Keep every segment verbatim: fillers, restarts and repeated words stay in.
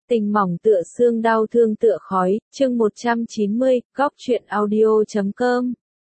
Tình mỏng tựa xương đau thương tựa khói, chương một trăm chín mươi, góc truyện audio chấm com.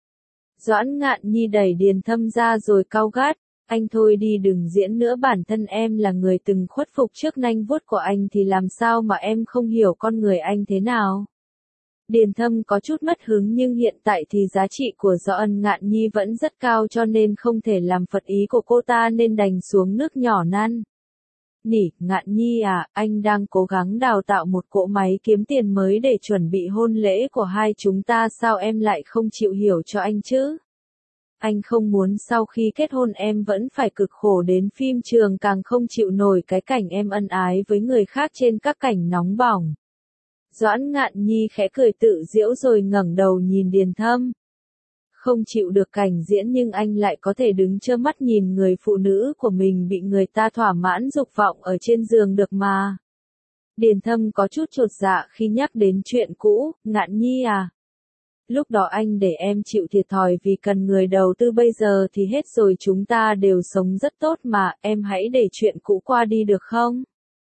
Doãn Ngạn Nhi đẩy Điền Thâm ra rồi cau gắt, anh thôi đi đừng diễn nữa, bản thân em là người từng khuất phục trước nanh vuốt của anh thì làm sao mà em không hiểu con người anh thế nào. Điền Thâm có chút mất hứng nhưng hiện tại thì giá trị của Doãn Ngạn Nhi vẫn rất cao cho nên không thể làm phật ý của cô ta nên đành xuống nước nhỏ năn. Nỉ, Ngạn Nhi à, anh đang cố gắng đào tạo một cỗ máy kiếm tiền mới để chuẩn bị hôn lễ của hai chúng ta, sao em lại không chịu hiểu cho anh chứ? Anh không muốn sau khi kết hôn em vẫn phải cực khổ đến phim trường, càng không chịu nổi cái cảnh em ân ái với người khác trên các cảnh nóng bỏng. Doãn Ngạn Nhi khẽ cười tự giễu rồi ngẩng đầu nhìn Điền Thâm. Không chịu được cảnh diễn nhưng anh lại có thể đứng trơ mắt nhìn người phụ nữ của mình bị người ta thỏa mãn dục vọng ở trên giường được mà. Điền Thâm có chút chột dạ khi nhắc đến chuyện cũ. Ngạn Nhi à, lúc đó anh để em chịu thiệt thòi vì cần người đầu tư, bây giờ thì hết rồi, chúng ta đều sống rất tốt mà, em hãy để chuyện cũ qua đi được không?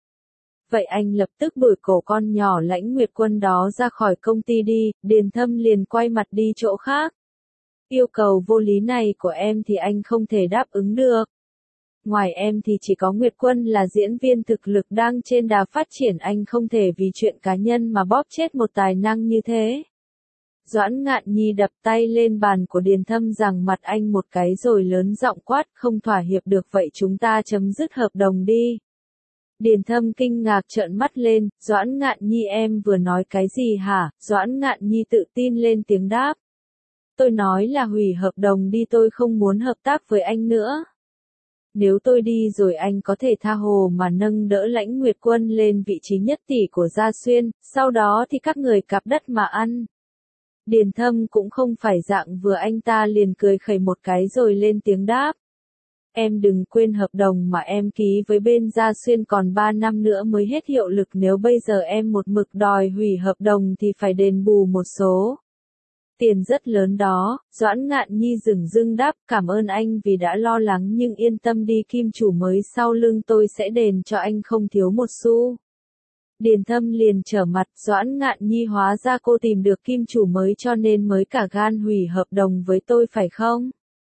Vậy anh lập tức đuổi cổ con nhỏ Lãnh Nguyệt Quân đó ra khỏi công ty đi. Điền Thâm liền quay mặt đi chỗ khác. Yêu cầu vô lý này của em thì anh không thể đáp ứng được. Ngoài em thì chỉ có Nguyệt Quân là diễn viên thực lực đang trên đà phát triển, anh không thể vì chuyện cá nhân mà bóp chết một tài năng như thế. Doãn Ngạn Nhi đập tay lên bàn của Điền Thâm rằng mặt anh một cái rồi lớn giọng quát, không thỏa hiệp được vậy chúng ta chấm dứt hợp đồng đi. Điền Thâm kinh ngạc trợn mắt lên, Doãn Ngạn Nhi em vừa nói cái gì hả? Doãn Ngạn Nhi tự tin lên tiếng đáp. Tôi nói là hủy hợp đồng đi, tôi không muốn hợp tác với anh nữa. Nếu tôi đi rồi anh có thể tha hồ mà nâng đỡ Lãnh Nguyệt Quân lên vị trí nhất tỷ của Gia Xuyên, sau đó thì các người cặp đất mà ăn. Điền Thâm cũng không phải dạng vừa, anh ta liền cười khẩy một cái rồi lên tiếng đáp. Em đừng quên hợp đồng mà em ký với bên Gia Xuyên còn ba năm nữa mới hết hiệu lực, nếu bây giờ em một mực đòi hủy hợp đồng thì phải đền bù một số tiền rất lớn đó. Doãn Ngạn Nhi dửng dưng đáp, cảm ơn anh vì đã lo lắng nhưng yên tâm đi, kim chủ mới sau lưng tôi sẽ đền cho anh không thiếu một xu. Điền Thâm liền trở mặt, Doãn Ngạn Nhi hóa ra cô tìm được kim chủ mới cho nên mới cả gan hủy hợp đồng với tôi phải không?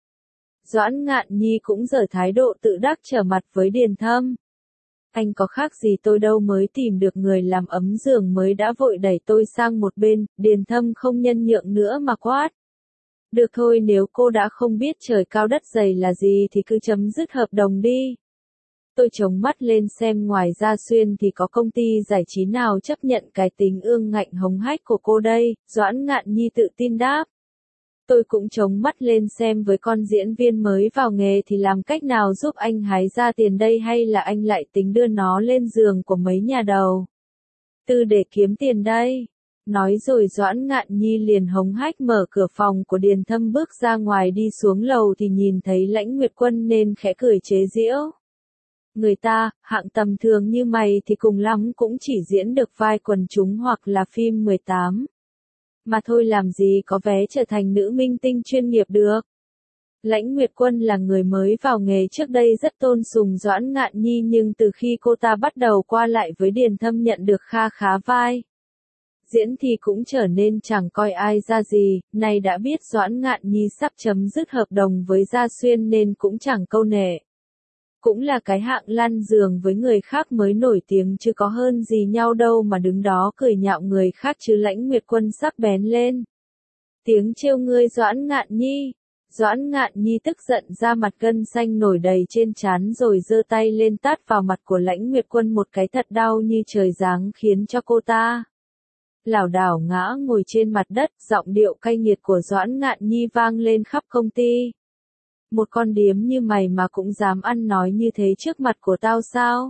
Doãn Ngạn Nhi cũng giở thái độ tự đắc trở mặt với Điền Thâm. Anh có khác gì tôi đâu, mới tìm được người làm ấm giường mới đã vội đẩy tôi sang một bên. Điền Thâm không nhân nhượng nữa mà quát. Được thôi, nếu cô đã không biết trời cao đất dày là gì thì cứ chấm dứt hợp đồng đi. Tôi chống mắt lên xem ngoài Gia Xuyên thì có công ty giải trí nào chấp nhận cái tính ương ngạnh hống hách của cô đây? Doãn Ngạn Nhi tự tin đáp. Tôi cũng chống mắt lên xem với con diễn viên mới vào nghề thì làm cách nào giúp anh hái ra tiền đây, hay là anh lại tính đưa nó lên giường của mấy nhà đầu tư để kiếm tiền đây? Nói rồi Doãn Ngạn Nhi liền hống hách mở cửa phòng của Điền Thâm bước ra ngoài, đi xuống lầu thì nhìn thấy Lãnh Nguyệt Quân nên khẽ cười chế giễu. Người ta, hạng tầm thường như mày thì cùng lắm cũng chỉ diễn được vai quần chúng hoặc là phim mười tám. Mà thôi, làm gì có vé trở thành nữ minh tinh chuyên nghiệp được. Lãnh Nguyệt Quân là người mới vào nghề, trước đây rất tôn sùng Doãn Ngạn Nhi nhưng từ khi cô ta bắt đầu qua lại với Điền Thâm nhận được kha khá vai diễn thì cũng trở nên chẳng coi ai ra gì, nay đã biết Doãn Ngạn Nhi sắp chấm dứt hợp đồng với Gia Xuyên nên cũng chẳng câu nệ. Cũng là cái hạng lăn giường với người khác mới nổi tiếng chứ có hơn gì nhau đâu mà đứng đó cười nhạo người khác chứ. Lãnh Nguyệt Quân sắc bén lên tiếng trêu ngươi Doãn Ngạn Nhi. Doãn Ngạn Nhi tức giận ra mặt gân xanh nổi đầy trên trán rồi giơ tay lên tát vào mặt của Lãnh Nguyệt Quân một cái thật đau như trời giáng, khiến cho cô ta lảo đảo ngã ngồi trên mặt đất. Giọng điệu cay nghiệt của Doãn Ngạn Nhi vang lên khắp công ty. Một con điếm như mày mà cũng dám ăn nói như thế trước mặt của tao sao?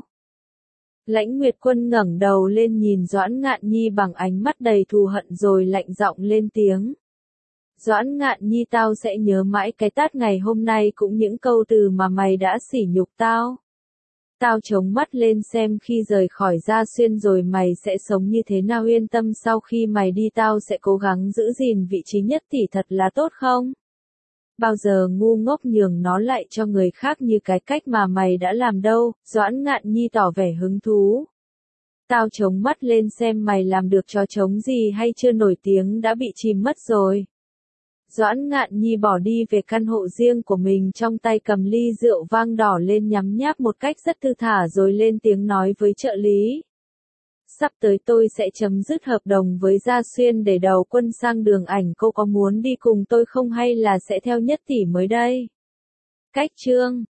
Lãnh Nguyệt Quân ngẩng đầu lên nhìn Doãn Ngạn Nhi bằng ánh mắt đầy thù hận rồi lạnh giọng lên tiếng. Doãn Ngạn Nhi, tao sẽ nhớ mãi cái tát ngày hôm nay cũng những câu từ mà mày đã sỉ nhục tao. Tao chống mắt lên xem khi rời khỏi Gia Xuyên rồi mày sẽ sống như thế nào, yên tâm sau khi mày đi tao sẽ cố gắng giữ gìn vị trí nhất tỷ thật là tốt không? Bao giờ ngu ngốc nhường nó lại cho người khác như cái cách mà mày đã làm đâu. Doãn Ngạn Nhi tỏ vẻ hứng thú. tao chống mắt lên xem mày làm được trò trống gì hay chưa, nổi tiếng đã bị chìm mất rồi. Doãn Ngạn Nhi bỏ đi về căn hộ riêng của mình, trong tay cầm ly rượu vang đỏ lên nhấm nháp một cách rất thư thả rồi lên tiếng nói với trợ lý. Sắp tới tôi sẽ chấm dứt hợp đồng với Gia Xuyên để đầu quân sang đường ảnh, cô có muốn đi cùng tôi không hay là sẽ theo Nhất Tỷ mới đây? Cách chương